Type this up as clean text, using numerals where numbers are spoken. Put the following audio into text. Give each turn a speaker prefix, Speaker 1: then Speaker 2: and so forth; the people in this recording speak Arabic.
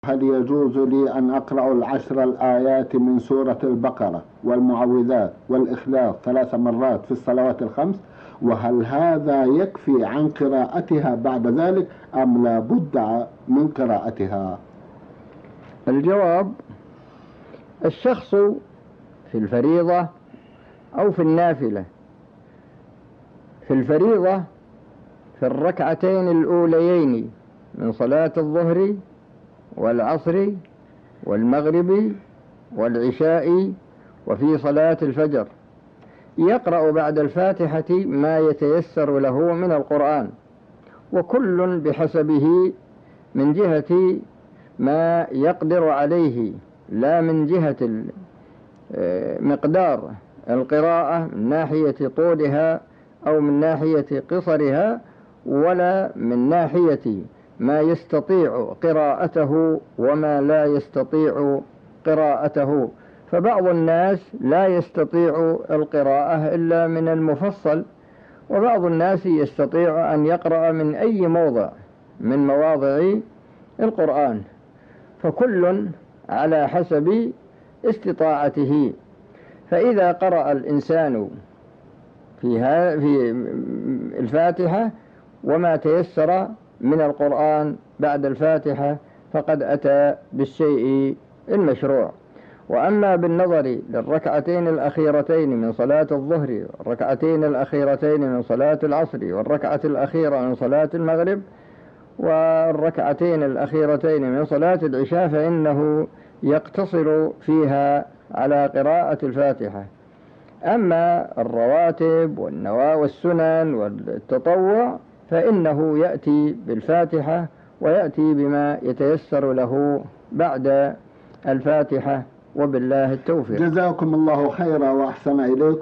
Speaker 1: هل يجوز لي أن أقرأ العشر الآيات من سورة البقرة والمعوذات والإخلاص 3 مرات في الصلوات الخمس؟ وهل هذا يكفي عن قراءتها بعد ذلك أم لا بد من قراءتها؟
Speaker 2: الجواب: الشخص في الفريضة أو في النافلة، في الفريضة في الركعتين الأوليين من صلاة الظهر والعصر والمغرب والعشاء وفي صلاة الفجر يقرأ بعد الفاتحة ما يتيسر له من القرآن، وكل بحسبه من جهة ما يقدر عليه، لا من جهة مقدار القراءة من ناحية طولها أو من ناحية قصرها، ولا من ناحية ما يستطيع قراءته وما لا يستطيع قراءته. فبعض الناس لا يستطيع القراءة إلا من المفصل، وبعض الناس يستطيع أن يقرأ من أي موضع من مواضع القرآن، فكل على حسب استطاعته. فإذا قرأ الإنسان في الفاتحة وما تيسر من القرآن بعد الفاتحة فقد أتى بالشيء المشروع. وأما بالنظر للركعتين الأخيرتين من صلاة الظهر والركعتين الأخيرتين من صلاة العصر والركعة الأخيرة من صلاة المغرب والركعتين الأخيرتين من صلاة العشاء، فإنه يقتصر فيها على قراءة الفاتحة. أما الرواتب والسنن والتطوع فإنه يأتي بالفاتحة ويأتي بما يتيسر له بعد الفاتحة، وبالله التوفيق.
Speaker 1: جزاكم الله خيرا وأحسن إليكم.